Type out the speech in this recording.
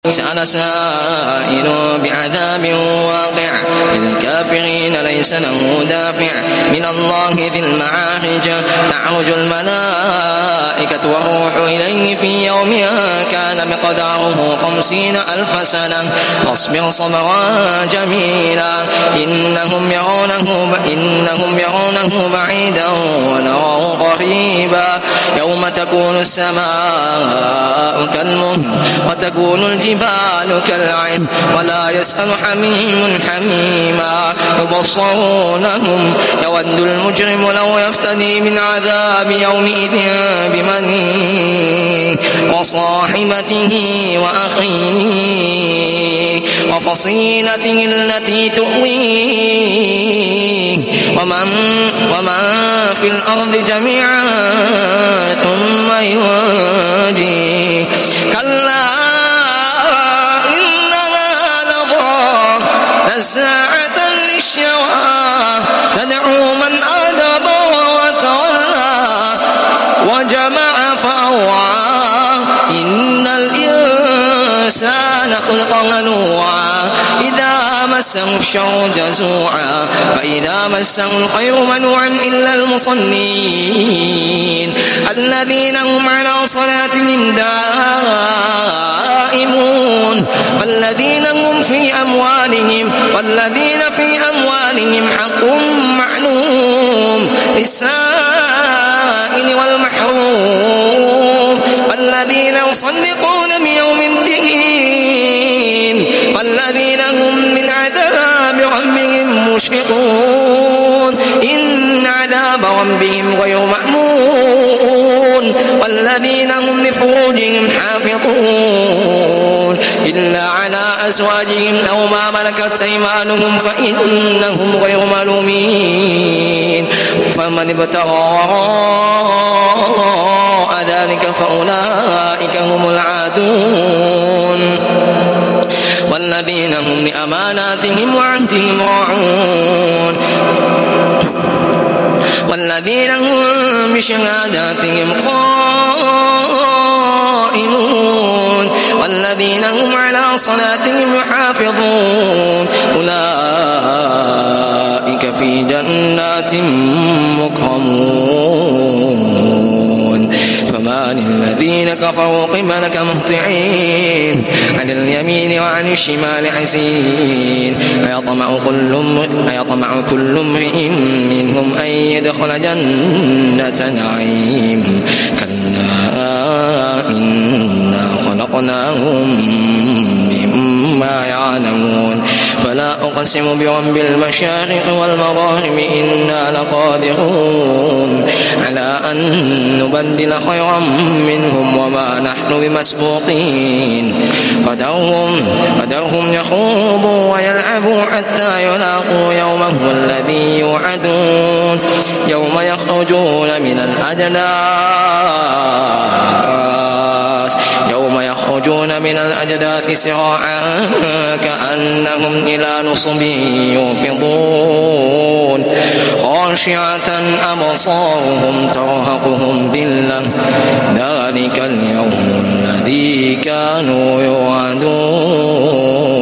سأل سائل بعذاب واقع للكافرين ليس له دافع من الله ذي المعارج تعرج الملائكة والروح إليه في يوم كان مقداره 50,000 سنة فاصبر صبرا جميلا إنهم يرونه بعيدا ونراه قريبا يوم تكون السماء كالمهل وتكون الجبال كالعهن ولا يسأل حميم حميما يبصرونهم يود المجرم لو يفتدي من عذاب يومئذ بمنيه وصاحبته وأخيه وفصيلته التي تؤويه ومن في الأرض جميعا ثم ينجيه كلا نزاعة للشوى تدعو من أدبر وتولى وجمع فأوعى إن الإنسان خلق هلوعا إذا مسه الشر جزوعا وإذا مسه الخير منوعا إلا المصلين الذين هم على صلاتهم دائمون والذين في أموالهم حق معلوم للسائل والمحروم والذين يصدقون بيوم الدين والذين هم من عذاب ربهم مشفقون إن عذاب ربهم غير مأمون والذين هم لفروجهم حافظون إلا على أزواجهم أو ما ملكت أيمانهم فإنهم غير ملومين فمن ابتغى وراء ذلك فأولئك هم العادون والذين هم لأماناتهم وعهدهم راعون والذين هم بشهاداتهم قائمون والذين هم على صلاتهم يحافظون أولئك في جنات مكرمون فما للذين كفروا قبلك مهطعين عن اليمين وعن الشمال عزين أيطمع كل امرئ منهم أن يدخل جنة نعيم كلا إنا خلقناهم مما يعلمون فلا أقسم برب المشارق والمغارب إنا لقادرون على أن نبدل خيرا منهم وما نحن بمسبوقين فدرهم يخوضوا ويلعبوا حتى يلاقوا يومهم الذي يوعدون يوم يخرجون من الأجداث سراعا كأنهم إلى نصب يوفضون خاشعة أبصارهم ترهقهم ذلة ذلك اليوم الذي كانوا يوعدون